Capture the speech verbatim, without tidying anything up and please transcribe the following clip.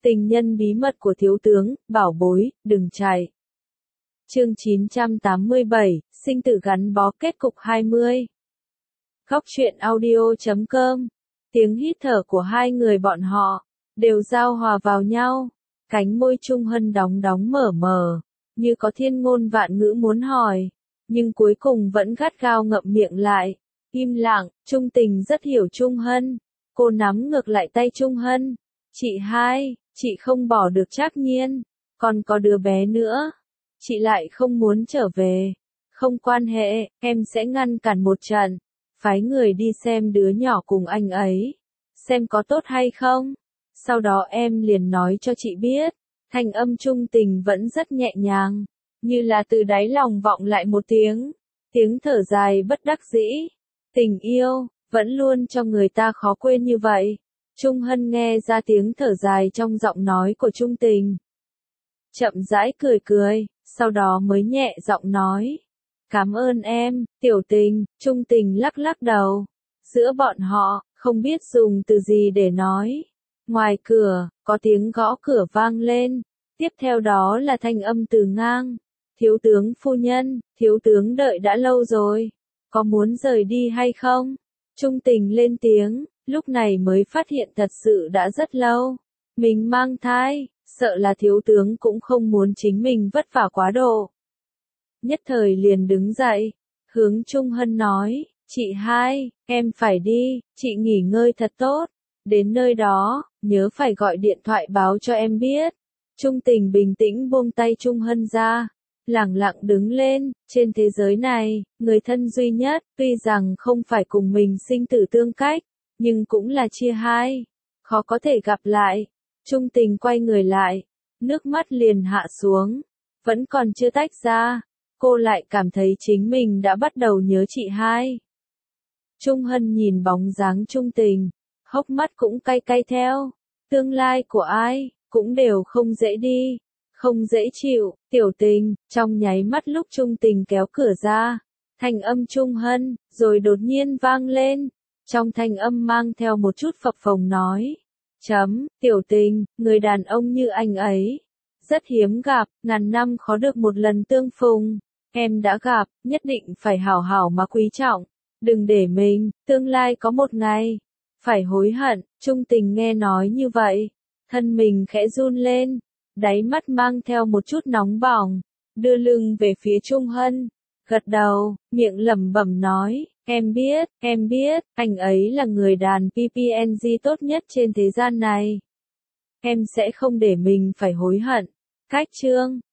Tình nhân bí mật của thiếu tướng, bảo bối, đừng chạy. Chương chín trăm tám mươi bảy, sinh tử gắn bó kết cục hai mươi. Góc truyện audio chấm com. Tiếng hít thở của hai người bọn họ đều giao hòa vào nhau. Cánh môi Trung Hân đóng đóng mở mở, như có thiên ngôn vạn ngữ muốn hỏi, nhưng cuối cùng vẫn gắt gao ngậm miệng lại. Im lặng, Trung Tình rất hiểu Trung Hân. Cô nắm ngược lại tay Trung Hân. Chị hai, chị không bỏ được Trác Nhiên, còn có đứa bé nữa. Chị lại không muốn trở về. Không quan hệ, em sẽ ngăn cản một trận. Phái người đi xem đứa nhỏ cùng anh ấy. Xem có tốt hay không. Sau đó em liền nói cho chị biết. Thanh âm Trung Tình vẫn rất nhẹ nhàng, như là từ đáy lòng vọng lại một tiếng. Tiếng thở dài bất đắc dĩ. Tình yêu, vẫn luôn cho người ta khó quên như vậy. Trung Hân nghe ra tiếng thở dài trong giọng nói của Trung Tình. Chậm rãi cười cười, sau đó mới nhẹ giọng nói. Cảm ơn em, Tiểu Tình. Trung Tình lắc lắc đầu. Giữa bọn họ, không biết dùng từ gì để nói. Ngoài cửa, có tiếng gõ cửa vang lên. Tiếp theo đó là thanh âm từ ngang. Thiếu tướng phu nhân, thiếu tướng đợi đã lâu rồi. Có muốn rời đi hay không? Trung Tình lên tiếng, lúc này mới phát hiện thật sự đã rất lâu. Mình mang thai, sợ là thiếu tướng cũng không muốn chính mình vất vả quá độ. Nhất thời liền đứng dậy, hướng Trung Hân nói, chị hai, em phải đi, chị nghỉ ngơi thật tốt. Đến nơi đó, nhớ phải gọi điện thoại báo cho em biết. Trung Tình bình tĩnh buông tay Trung Hân ra. Lẳng lặng đứng lên, trên thế giới này, người thân duy nhất, tuy rằng không phải cùng mình sinh tử tương cách, nhưng cũng là chia hai, khó có thể gặp lại. Trung Tình quay người lại, nước mắt liền hạ xuống, vẫn còn chưa tách ra, cô lại cảm thấy chính mình đã bắt đầu nhớ chị hai. Trung Hân nhìn bóng dáng Trung Tình, hốc mắt cũng cay cay theo, tương lai của ai, cũng đều không dễ đi. Không dễ chịu, Tiểu Tình, trong nháy mắt lúc Trung Tình kéo cửa ra, thanh âm Trung Hân, rồi đột nhiên vang lên, trong thanh âm mang theo một chút phập phồng nói, chấm, Tiểu Tình, người đàn ông như anh ấy, rất hiếm gặp, ngàn năm khó được một lần tương phùng, em đã gặp, nhất định phải hảo hảo mà quý trọng, đừng để mình, tương lai có một ngày, phải hối hận. Trung Tình nghe nói như vậy, thân mình khẽ run lên. Đáy mắt mang theo một chút nóng bỏng, đưa lưng về phía Trung Hân, gật đầu, miệng lẩm bẩm nói, em biết, em biết, anh ấy là người đàn pê pê en giê tốt nhất trên thế gian này. Em sẽ không để mình phải hối hận. Cách chương